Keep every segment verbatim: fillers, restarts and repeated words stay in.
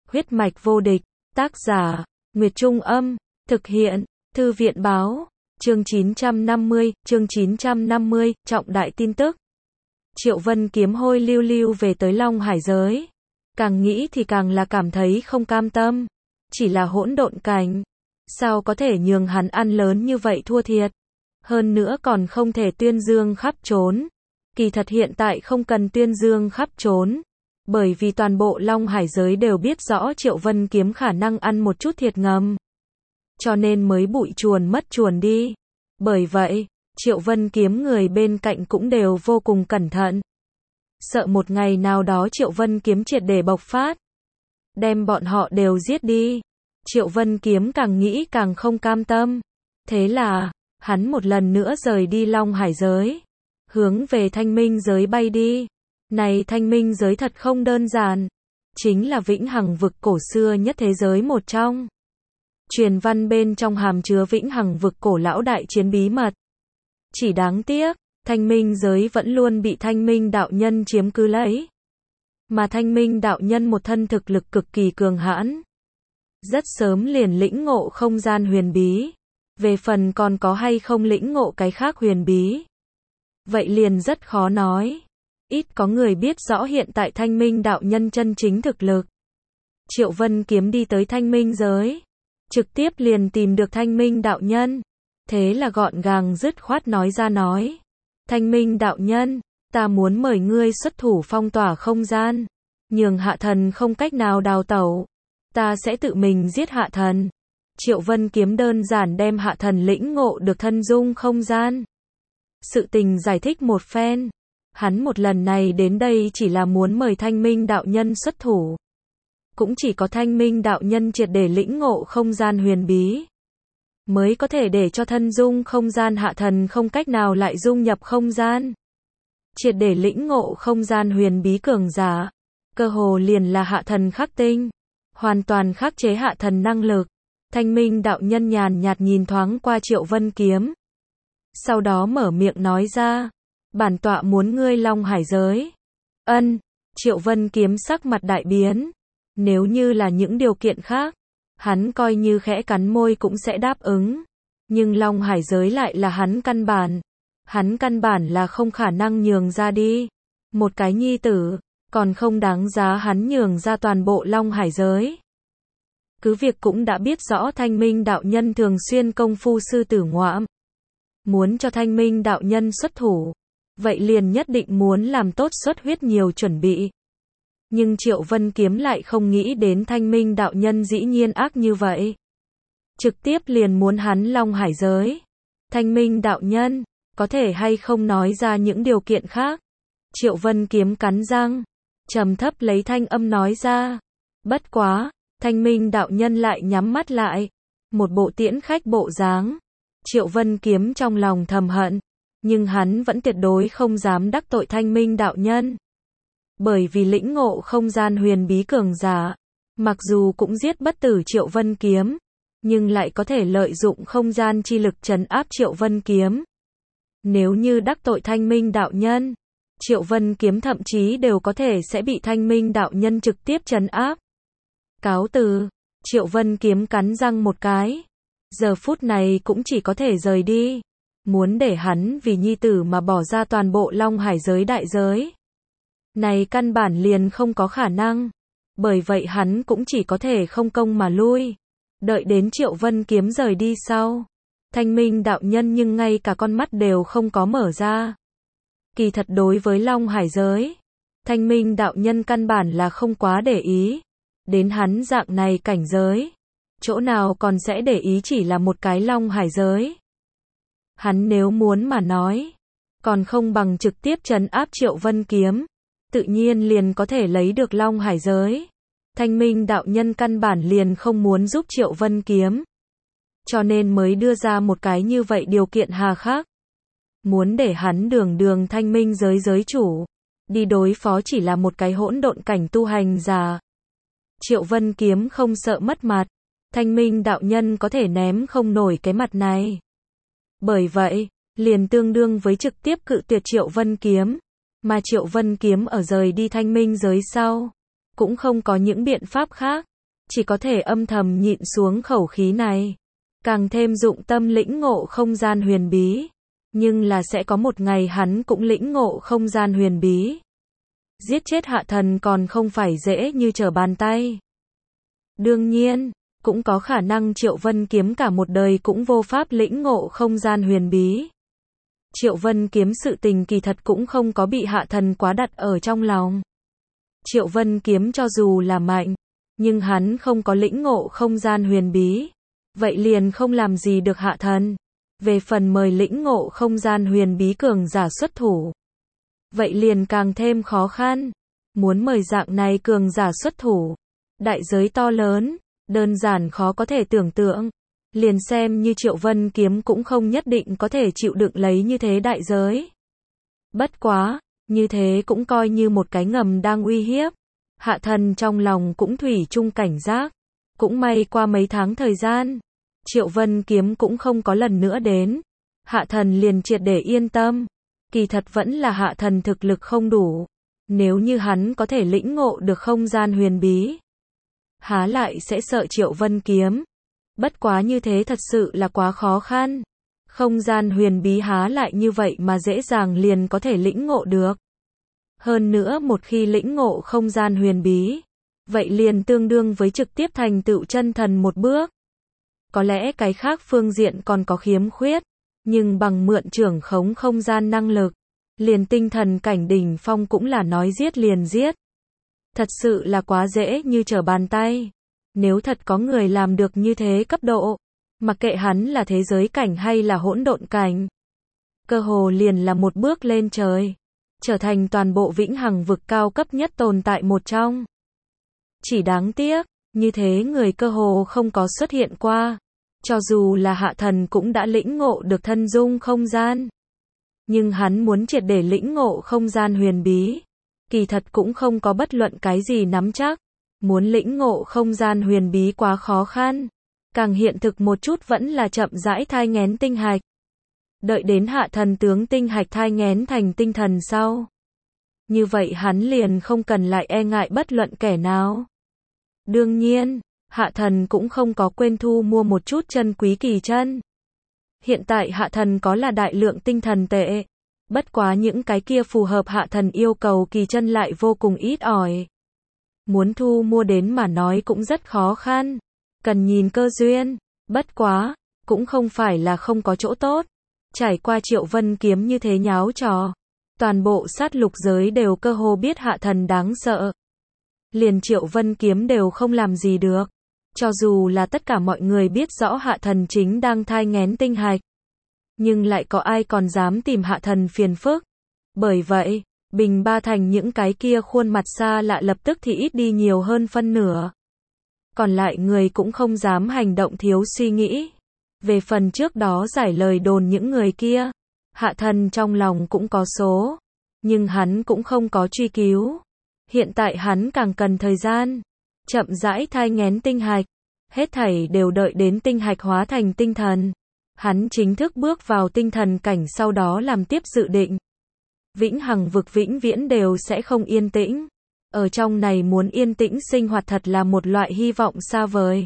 Huyết mạch vô địch, tác giả, Nguyệt Trung Âm, thực hiện, Thư viện Báo, chương chín trăm năm mươi, chương chín trăm năm mươi, trọng đại tin tức. Triệu Vân Kiếm hôi lưu lưu về tới Long Hải giới. Càng nghĩ thì càng là cảm thấy không cam tâm. Chỉ là hỗn độn cảnh. Sao có thể nhường hắn ăn lớn như vậy thua thiệt. Hơn nữa còn không thể tuyên dương khắp trốn. Kỳ thật hiện tại không cần tuyên dương khắp trốn. Bởi vì toàn bộ Long Hải giới đều biết rõ Triệu Vân Kiếm khả năng ăn một chút thiệt ngầm. Cho nên mới bụi chuồn mất chuồn đi. Bởi vậy, Triệu Vân Kiếm người bên cạnh cũng đều vô cùng cẩn thận. Sợ một ngày nào đó Triệu Vân Kiếm triệt để bộc phát. Đem bọn họ đều giết đi. Triệu Vân Kiếm càng nghĩ càng không cam tâm. Thế là, hắn một lần nữa rời đi Long Hải giới. Hướng về Thanh Minh giới bay đi. Này Thanh Minh giới thật không đơn giản. Chính là vĩnh hằng vực cổ xưa nhất thế giới một trong. Truyền văn bên trong hàm chứa vĩnh hằng vực cổ lão đại chiến bí mật. Chỉ đáng tiếc, Thanh Minh giới vẫn luôn bị Thanh Minh đạo nhân chiếm cứ lấy. Mà Thanh Minh đạo nhân một thân thực lực cực kỳ cường hãn. Rất sớm liền lĩnh ngộ không gian huyền bí. Về phần còn có hay không lĩnh ngộ cái khác huyền bí. Vậy liền rất khó nói. Ít có người biết rõ hiện tại Thanh Minh đạo nhân chân chính thực lực. Triệu Vân Kiếm đi tới Thanh Minh giới. Trực tiếp liền tìm được Thanh Minh đạo nhân. Thế là gọn gàng dứt khoát nói ra nói. Thanh Minh đạo nhân, ta muốn mời ngươi xuất thủ phong tỏa không gian. Nhường hạ thần không cách nào đào tẩu. Ta sẽ tự mình giết hạ thần. Triệu Vân Kiếm đơn giản đem hạ thần lĩnh ngộ được thân dung không gian. Sự tình giải thích một phen. Hắn một lần này đến đây chỉ là muốn mời Thanh Minh đạo nhân xuất thủ. Cũng chỉ có Thanh Minh đạo nhân triệt để lĩnh ngộ không gian huyền bí. Mới có thể để cho thân dung không gian hạ thần không cách nào lại dung nhập không gian. Triệt để lĩnh ngộ không gian huyền bí cường giả. Cơ hồ liền là hạ thần khắc tinh. Hoàn toàn khắc chế hạ thần năng lực. Thanh Minh đạo nhân nhàn nhạt nhìn thoáng qua Triệu Vân Kiếm. Sau đó mở miệng nói ra. Bản tọa muốn ngươi Long Hải giới. Ân, Triệu Vân Kiếm sắc mặt đại biến. Nếu như là những điều kiện khác, hắn coi như khẽ cắn môi cũng sẽ đáp ứng. Nhưng Long Hải giới lại là hắn căn bản. Hắn căn bản là không khả năng nhường ra đi. Một cái nhi tử, còn không đáng giá hắn nhường ra toàn bộ Long Hải giới. Cứ việc cũng đã biết rõ Thanh Minh đạo nhân thường xuyên công phu sư tử ngoạm. Muốn cho Thanh Minh đạo nhân xuất thủ. Vậy liền nhất định muốn làm tốt xuất huyết nhiều chuẩn bị. Nhưng Triệu Vân Kiếm lại không nghĩ đến Thanh Minh đạo nhân dĩ nhiên ác như vậy. Trực tiếp liền muốn hắn Long Hải giới. Thanh Minh đạo nhân, có thể hay không nói ra những điều kiện khác. Triệu Vân Kiếm cắn răng, trầm thấp lấy thanh âm nói ra. Bất quá, Thanh Minh đạo nhân lại nhắm mắt lại. Một bộ tiễn khách bộ dáng. Triệu Vân Kiếm trong lòng thầm hận. Nhưng hắn vẫn tuyệt đối không dám đắc tội Thanh Minh đạo nhân. Bởi vì lĩnh ngộ không gian huyền bí cường giả, mặc dù cũng giết bất tử Triệu Vân Kiếm, nhưng lại có thể lợi dụng không gian chi lực trấn áp Triệu Vân Kiếm. Nếu như đắc tội Thanh Minh đạo nhân, Triệu Vân Kiếm thậm chí đều có thể sẽ bị Thanh Minh đạo nhân trực tiếp trấn áp. Cáo từ, Triệu Vân Kiếm cắn răng một cái. Giờ phút này cũng chỉ có thể rời đi. Muốn để hắn vì nhi tử mà bỏ ra toàn bộ Long Hải giới đại giới. Này căn bản liền không có khả năng. Bởi vậy hắn cũng chỉ có thể không công mà lui. Đợi đến Triệu Vân Kiếm rời đi sau. Thanh Minh đạo nhân nhưng ngay cả con mắt đều không có mở ra. Kỳ thật đối với Long Hải giới, Thanh Minh đạo nhân căn bản là không quá để ý. Đến hắn dạng này cảnh giới. Chỗ nào còn sẽ để ý chỉ là một cái Long Hải giới. Hắn nếu muốn mà nói, còn không bằng trực tiếp trấn áp Triệu Vân Kiếm. Tự nhiên liền có thể lấy được Long Hải giới. Thanh Minh đạo nhân căn bản liền không muốn giúp Triệu Vân Kiếm. Cho nên mới đưa ra một cái như vậy điều kiện hà khắc. Muốn để hắn đường đường Thanh Minh giới giới chủ. Đi đối phó chỉ là một cái hỗn độn cảnh tu hành giả. Triệu Vân Kiếm không sợ mất mặt. Thanh Minh đạo nhân có thể ném không nổi cái mặt này. Bởi vậy, liền tương đương với trực tiếp cự tuyệt Triệu Vân Kiếm. Mà Triệu Vân Kiếm ở rời đi Thanh Minh giới sau, cũng không có những biện pháp khác. chỉ có thể âm thầm nhịn xuống khẩu khí này. Càng thêm dụng tâm lĩnh ngộ không gian huyền bí. Nhưng là sẽ có một ngày hắn cũng lĩnh ngộ không gian huyền bí. Giết chết hạ thần còn không phải dễ như trở bàn tay. Đương nhiên, cũng có khả năng Triệu Vân Kiếm cả một đời cũng vô pháp lĩnh ngộ không gian huyền bí. Triệu Vân Kiếm sự tình kỳ thật cũng không có bị hạ thần quá đặt ở trong lòng. Triệu Vân Kiếm cho dù là mạnh, nhưng hắn không có lĩnh ngộ không gian huyền bí. Vậy liền không làm gì được hạ thần. Về phần mời lĩnh ngộ không gian huyền bí cường giả xuất thủ. Vậy liền càng thêm khó khăn. Muốn mời dạng này cường giả xuất thủ. Đại giới to lớn, đơn giản khó có thể tưởng tượng. Liền xem như Triệu Vân Kiếm cũng không nhất định có thể chịu đựng lấy như thế đại giới. Bất quá, như thế cũng coi như một cái ngầm đang uy hiếp. Hạ thần trong lòng cũng thủy chung cảnh giác. Cũng may qua mấy tháng thời gian, Triệu Vân Kiếm cũng không có lần nữa đến. Hạ thần liền triệt để yên tâm. Kỳ thật vẫn là hạ thần thực lực không đủ. Nếu như hắn có thể lĩnh ngộ được không gian huyền bí, há lại sẽ sợ Triệu Vân Kiếm. Bất quá như thế thật sự là quá khó khăn. Không gian huyền bí há lại như vậy mà dễ dàng liền có thể lĩnh ngộ được. Hơn nữa một khi lĩnh ngộ không gian huyền bí, vậy liền tương đương với trực tiếp thành tựu chân thần một bước. Có lẽ cái khác phương diện còn có khiếm khuyết, nhưng bằng mượn trưởng khống không gian năng lực, liền tinh thần cảnh đỉnh phong cũng là nói giết liền giết. Thật sự là quá dễ như trở bàn tay. Nếu thật có người làm được như thế cấp độ, mặc kệ hắn là thế giới cảnh hay là hỗn độn cảnh, cơ hồ liền là một bước lên trời, trở thành toàn bộ vĩnh hằng vực cao cấp nhất tồn tại một trong. Chỉ đáng tiếc, như thế người cơ hồ không có xuất hiện qua. Cho dù là hạ thần cũng đã lĩnh ngộ được thân dung không gian. Nhưng hắn muốn triệt để lĩnh ngộ không gian huyền bí, kỳ thật cũng không có bất luận cái gì nắm chắc. Muốn lĩnh ngộ không gian huyền bí quá khó khăn. Càng hiện thực một chút vẫn là chậm rãi thai nghén tinh hạch. Đợi đến hạ thần tướng tinh hạch thai nghén thành tinh thần sau. Như vậy hắn liền không cần lại e ngại bất luận kẻ nào. Đương nhiên, hạ thần cũng không có quên thu mua một chút chân quý kỳ chân. Hiện tại hạ thần có là đại lượng tinh thần tệ. Bất quá những cái kia phù hợp hạ thần yêu cầu kỳ chân lại vô cùng ít ỏi. Muốn thu mua đến mà nói cũng rất khó khăn. Cần nhìn cơ duyên. Bất quá, cũng không phải là không có chỗ tốt. Trải qua Triệu Vân Kiếm như thế nháo trò. Toàn bộ sát lục giới đều cơ hồ biết hạ thần đáng sợ. Liền Triệu Vân Kiếm đều không làm gì được. Cho dù là tất cả mọi người biết rõ hạ thần chính đang thai nghén tinh hạch. Nhưng lại có ai còn dám tìm hạ thần phiền phức. Bởi vậy, Bình Ba Thành những cái kia khuôn mặt xa lạ lập tức thì ít đi nhiều hơn phân nửa. Còn lại người cũng không dám hành động thiếu suy nghĩ. Về phần trước đó giải lời đồn những người kia, hạ thần trong lòng cũng có số. Nhưng hắn cũng không có truy cứu. Hiện tại hắn càng cần thời gian. Chậm rãi thai nghén tinh hạch. Hết thảy đều đợi đến tinh hạch hóa thành tinh thần. Hắn chính thức bước vào tinh thần cảnh sau đó làm tiếp dự định. Vĩnh hằng vực vĩnh viễn đều sẽ không yên tĩnh. Ở trong này muốn yên tĩnh sinh hoạt thật là một loại hy vọng xa vời.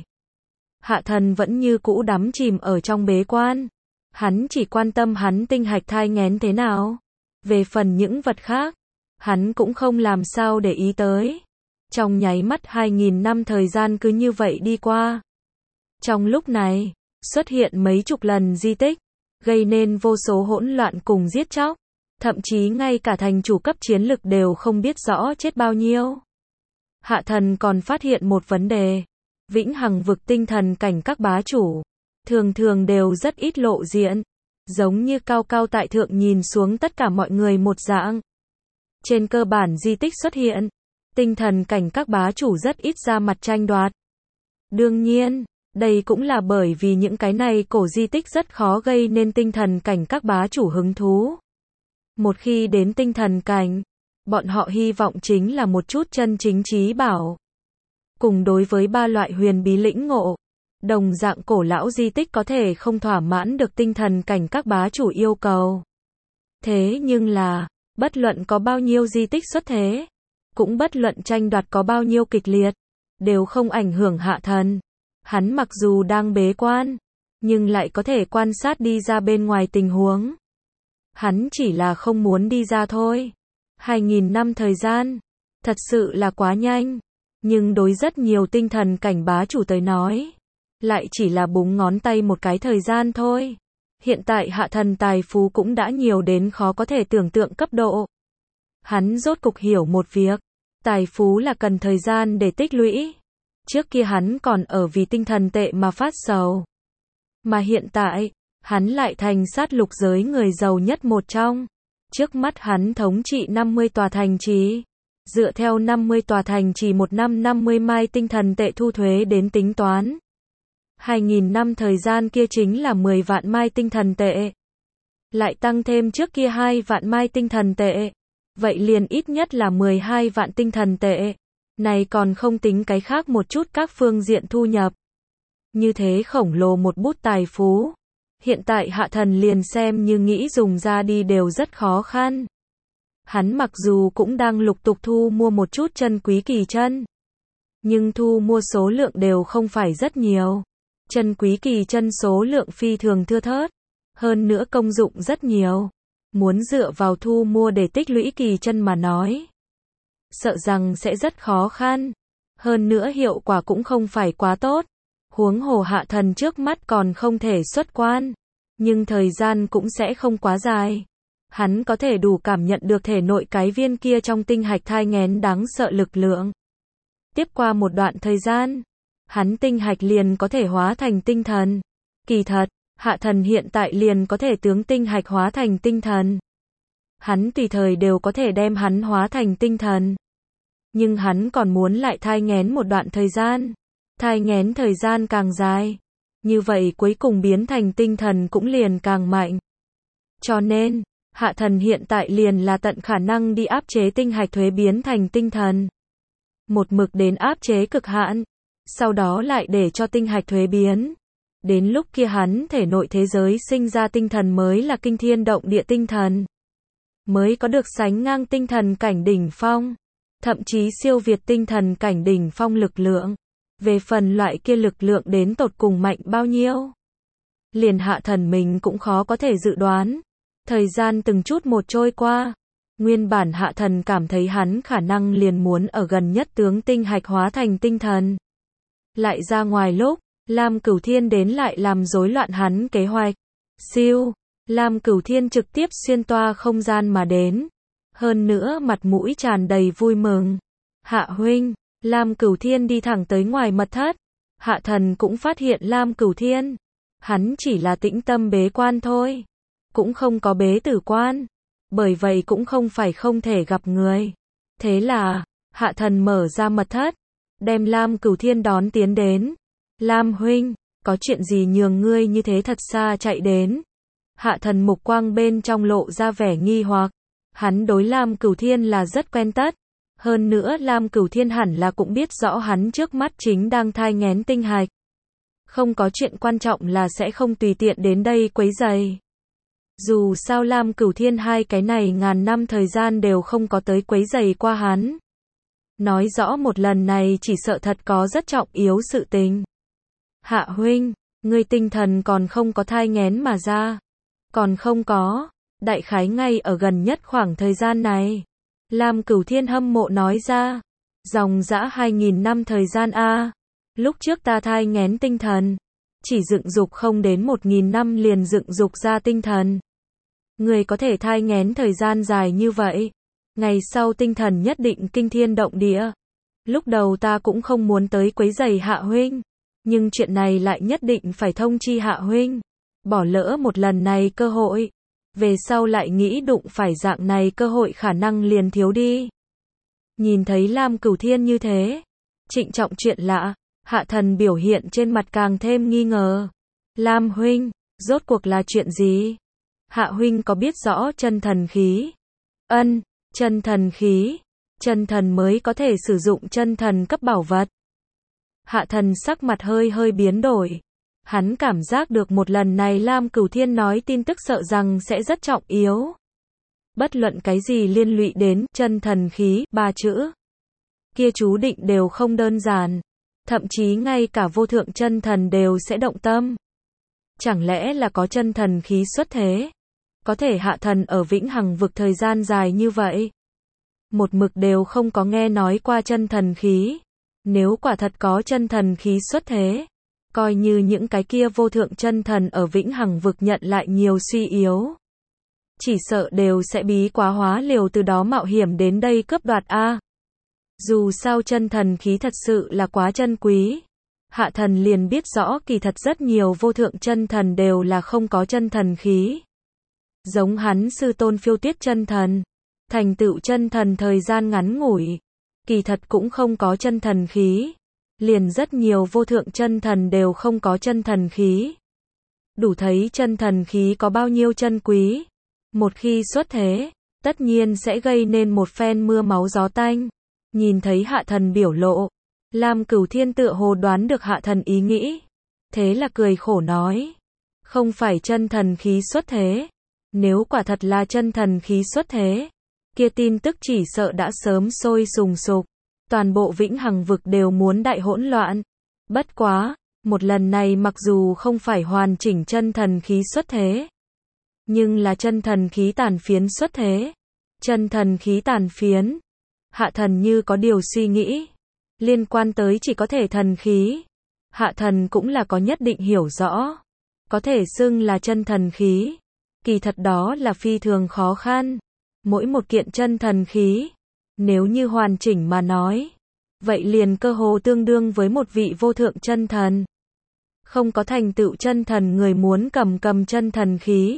Hạ thần vẫn như cũ đắm chìm ở trong bế quan. Hắn chỉ quan tâm hắn tinh hạch thai nghén thế nào. Về phần những vật khác, hắn cũng không làm sao để ý tới. Trong nháy mắt hai nghìn năm thời gian cứ như vậy đi qua. Trong lúc này, xuất hiện mấy chục lần di tích, gây nên vô số hỗn loạn cùng giết chóc. Thậm chí ngay cả thành chủ cấp chiến lực đều không biết rõ chết bao nhiêu. Hạ thần còn phát hiện một vấn đề. Vĩnh hằng vực tinh thần cảnh các bá chủ, thường thường đều rất ít lộ diện. Giống như cao cao tại thượng nhìn xuống tất cả mọi người một dạng. Trên cơ bản di tích xuất hiện, tinh thần cảnh các bá chủ rất ít ra mặt tranh đoạt. Đương nhiên, đây cũng là bởi vì những cái này cổ di tích rất khó gây nên tinh thần cảnh các bá chủ hứng thú. Một khi đến tinh thần cảnh, bọn họ hy vọng chính là một chút chân chính trí bảo. Cùng đối với ba loại huyền bí lĩnh ngộ, đồng dạng cổ lão di tích có thể không thỏa mãn được tinh thần cảnh các bá chủ yêu cầu. Thế nhưng là, bất luận có bao nhiêu di tích xuất thế, cũng bất luận tranh đoạt có bao nhiêu kịch liệt, đều không ảnh hưởng Hạ Thần. Hắn mặc dù đang bế quan, nhưng lại có thể quan sát đi ra bên ngoài tình huống. Hắn chỉ là không muốn đi ra thôi. Hai nghìn năm thời gian, thật sự là quá nhanh. Nhưng đối rất nhiều tinh thần cảnh bá chủ tới nói, lại chỉ là búng ngón tay một cái thời gian thôi. Hiện tại Hạ Thần tài phú cũng đã nhiều đến khó có thể tưởng tượng cấp độ. Hắn rốt cục hiểu một việc, tài phú là cần thời gian để tích lũy. Trước kia hắn còn ở vì tinh thần tệ mà phát sầu. Mà hiện tại, hắn lại thành sát lục giới người giàu nhất một trong. Trước mắt hắn thống trị năm mươi tòa thành trì. Dựa theo năm mươi tòa thành trì một năm năm mươi mai tinh thần tệ thu thuế đến tính toán. hai nghìn năm thời gian kia chính là mười vạn mai tinh thần tệ. Lại tăng thêm trước kia hai vạn mai tinh thần tệ. Vậy liền ít nhất là mười hai vạn tinh thần tệ. Này còn không tính cái khác một chút các phương diện thu nhập. Như thế khổng lồ một bút tài phú. Hiện tại Hạ Thần liền xem như nghĩ dùng ra đi đều rất khó khăn. Hắn mặc dù cũng đang lục tục thu mua một chút chân quý kỳ chân. Nhưng thu mua số lượng đều không phải rất nhiều. Chân quý kỳ chân số lượng phi thường thưa thớt. Hơn nữa công dụng rất nhiều. Muốn dựa vào thu mua để tích lũy kỳ chân mà nói, sợ rằng sẽ rất khó khăn. Hơn nữa hiệu quả cũng không phải quá tốt. Huống hồ Hạ Thần trước mắt còn không thể xuất quan. Nhưng thời gian cũng sẽ không quá dài. Hắn có thể đủ cảm nhận được thể nội cái viên kia trong tinh hạch thai nghén đáng sợ lực lượng. Tiếp qua một đoạn thời gian, hắn tinh hạch liền có thể hóa thành tinh thần. Kỳ thật, Hạ Thần hiện tại liền có thể tướng tinh hạch hóa thành tinh thần. Hắn tùy thời đều có thể đem hắn hóa thành tinh thần. Nhưng hắn còn muốn lại thai nghén một đoạn thời gian. Thai nghén thời gian càng dài, như vậy cuối cùng biến thành tinh thần cũng liền càng mạnh. Cho nên, Hạ Thần hiện tại liền là tận khả năng đi áp chế tinh hạch thuế biến thành tinh thần. Một mực đến áp chế cực hạn, sau đó lại để cho tinh hạch thuế biến. Đến lúc kia hắn thể nội thế giới sinh ra tinh thần mới là kinh thiên động địa tinh thần. Mới có được sánh ngang tinh thần cảnh đỉnh phong. Thậm chí siêu việt tinh thần cảnh đỉnh phong lực lượng. Về phần loại kia lực lượng đến tột cùng mạnh bao nhiêu, liền Hạ Thần mình cũng khó có thể dự đoán. Thời gian từng chút một trôi qua. Nguyên bản Hạ Thần cảm thấy hắn khả năng liền muốn ở gần nhất tướng tinh hạch hóa thành tinh thần. Lại ra ngoài lúc, Lam Cửu Thiên đến lại làm rối loạn hắn kế hoạch. Siêu, Lam Cửu Thiên trực tiếp xuyên toa không gian mà đến. Hơn nữa mặt mũi tràn đầy vui mừng. Hạ huynh, Lam Cửu Thiên đi thẳng tới ngoài mật thất. Hạ Thần cũng phát hiện Lam Cửu Thiên. Hắn chỉ là tĩnh tâm bế quan thôi. Cũng không có bế tử quan. Bởi vậy cũng không phải không thể gặp người. Thế là, Hạ Thần mở ra mật thất. Đem Lam Cửu Thiên đón tiến đến. Lam huynh, có chuyện gì nhường ngươi như thế thật xa chạy đến? Hạ Thần mục quang bên trong lộ ra vẻ nghi hoặc. Hắn đối Lam Cửu Thiên là rất quen tất. Hơn nữa Lam Cửu Thiên hẳn là cũng biết rõ hắn trước mắt chính đang thai nghén tinh hạch. Không có chuyện quan trọng là sẽ không tùy tiện đến đây quấy rầy. Dù sao Lam Cửu Thiên hai cái này ngàn năm thời gian đều không có tới quấy rầy qua hắn. Nói rõ một lần này chỉ sợ thật có rất trọng yếu sự tình. Hạ huynh, ngươi tinh thần còn không có thai nghén mà ra. Còn không có, đại khái ngay ở gần nhất khoảng thời gian này. Lam Cửu Thiên hâm mộ nói ra. Dòng dã hai nghìn năm thời gian a. Lúc trước ta thai nghén tinh thần. Chỉ dựng dục không đến một nghìn năm liền dựng dục ra tinh thần. Người có thể thai nghén thời gian dài như vậy. Ngày sau tinh thần nhất định kinh thiên động địa. Lúc đầu ta cũng không muốn tới quấy rầy Hạ huynh. Nhưng chuyện này lại nhất định phải thông chi Hạ huynh. Bỏ lỡ một lần này cơ hội. Về sau lại nghĩ đụng phải dạng này cơ hội khả năng liền thiếu đi. Nhìn thấy Lam Cửu Thiên như thế. Trịnh trọng chuyện lạ. Hạ Thần biểu hiện trên mặt càng thêm nghi ngờ. Lam huynh, rốt cuộc là chuyện gì? Hạ huynh có biết rõ chân thần khí? Ân, chân thần khí. Chân thần mới có thể sử dụng chân thần cấp bảo vật. Hạ Thần sắc mặt hơi hơi biến đổi. Hắn cảm giác được một lần này Lam Cửu Thiên nói tin tức sợ rằng sẽ rất trọng yếu. Bất luận cái gì liên lụy đến chân thần khí ba chữ. kia chú định đều không đơn giản. Thậm chí ngay cả vô thượng chân thần đều sẽ động tâm. Chẳng lẽ là có chân thần khí xuất thế? Có thể hạ thần ở vĩnh hằng vực thời gian dài như vậy? Một mực đều không có nghe nói qua chân thần khí. Nếu quả thật có chân thần khí xuất thế, coi như những cái kia vô thượng chân thần ở vĩnh hằng vực nhận lại nhiều suy yếu. Chỉ sợ đều sẽ bí quá hóa liều từ đó mạo hiểm đến đây cướp đoạt a. Dù sao chân thần khí thật sự là quá chân quý. Hạ thần liền biết rõ kỳ thật rất nhiều vô thượng chân thần đều là không có chân thần khí. Giống hắn sư tôn Phiêu Tuyết chân thần, thành tựu chân thần thời gian ngắn ngủi, kỳ thật cũng không có chân thần khí. Liền rất nhiều vô thượng chân thần đều không có chân thần khí. Đủ thấy chân thần khí có bao nhiêu chân quý. Một khi xuất thế, tất nhiên sẽ gây nên một phen mưa máu gió tanh. Nhìn thấy hạ thần biểu lộ, Lam Cửu Thiên tựa hồ đoán được hạ thần ý nghĩ. Thế là cười khổ nói, không phải chân thần khí xuất thế. Nếu quả thật là chân thần khí xuất thế, kia tin tức chỉ sợ đã sớm sôi sùng sục. Toàn bộ vĩnh hằng vực đều muốn đại hỗn loạn. Bất quá, một lần này mặc dù không phải hoàn chỉnh chân thần khí xuất thế, nhưng là chân thần khí tàn phiến xuất thế. Chân thần khí tàn phiến. Hạ thần như có điều suy nghĩ. Liên quan tới chỉ có thể thần khí. Hạ thần cũng là có nhất định hiểu rõ. Có thể xưng là chân thần khí. Kỳ thật đó là phi thường khó khăn. Mỗi một kiện chân thần khí, nếu như hoàn chỉnh mà nói, vậy liền cơ hồ tương đương với một vị vô thượng chân thần. Không có thành tựu chân thần người muốn cầm cầm chân thần khí,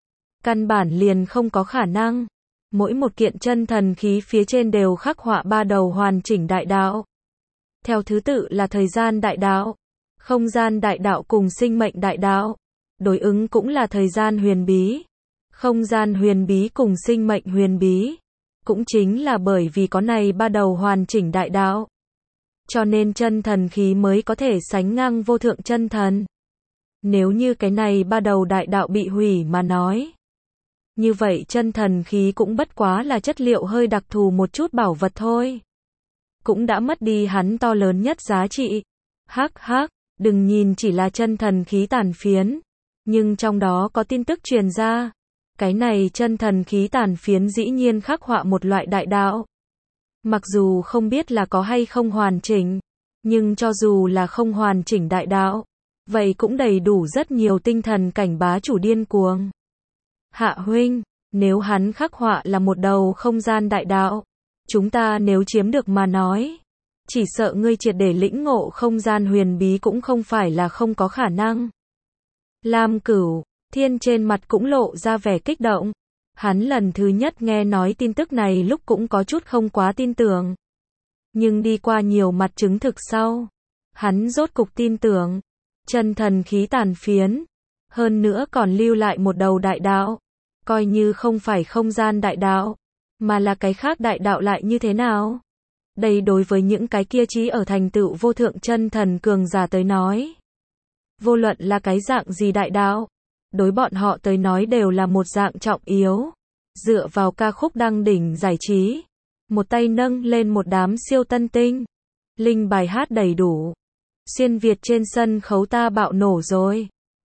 căn bản liền không có khả năng. Mỗi một kiện chân thần khí phía trên đều khắc họa ba đầu hoàn chỉnh đại đạo. Theo thứ tự là thời gian đại đạo, không gian đại đạo cùng sinh mệnh đại đạo. Đối ứng cũng là thời gian huyền bí, không gian huyền bí cùng sinh mệnh huyền bí. Cũng chính là bởi vì có này ba đầu hoàn chỉnh đại đạo, cho nên chân thần khí mới có thể sánh ngang vô thượng chân thần. Nếu như cái này ba đầu đại đạo bị hủy mà nói, như vậy chân thần khí cũng bất quá là chất liệu hơi đặc thù một chút bảo vật thôi. Cũng đã mất đi hắn to lớn nhất giá trị. Hắc hắc, đừng nhìn chỉ là chân thần khí tàn phiến, nhưng trong đó có tin tức truyền ra. Cái này chân thần khí tàn phiến dĩ nhiên khắc họa một loại đại đạo. Mặc dù không biết là có hay không hoàn chỉnh, nhưng cho dù là không hoàn chỉnh đại đạo, vậy cũng đầy đủ rất nhiều tinh thần cảnh bá chủ điên cuồng. Hạ huynh, nếu hắn khắc họa là một đầu không gian đại đạo, chúng ta nếu chiếm được mà nói, chỉ sợ ngươi triệt để lĩnh ngộ không gian huyền bí cũng không phải là không có khả năng. Lam Cửu Thiên trên mặt cũng lộ ra vẻ kích động. Hắn lần thứ nhất nghe nói tin tức này lúc cũng có chút không quá tin tưởng. Nhưng đi qua nhiều mặt chứng thực sau, hắn rốt cục tin tưởng. Chân thần khí tàn phiến, hơn nữa còn lưu lại một đầu đại đạo. Coi như không phải không gian đại đạo, mà là cái khác đại đạo lại như thế nào? Đây đối với những cái kia chí ở thành tựu vô thượng chân thần cường giả tới nói, vô luận là cái dạng gì đại đạo, đối bọn họ tới nói đều là một dạng trọng yếu. Dựa vào ca khúc đăng đỉnh giải trí, một tay nâng lên một đám siêu tân tinh, linh bài hát đầy đủ, xuyên Việt trên sân khấu ta bạo nổ rồi.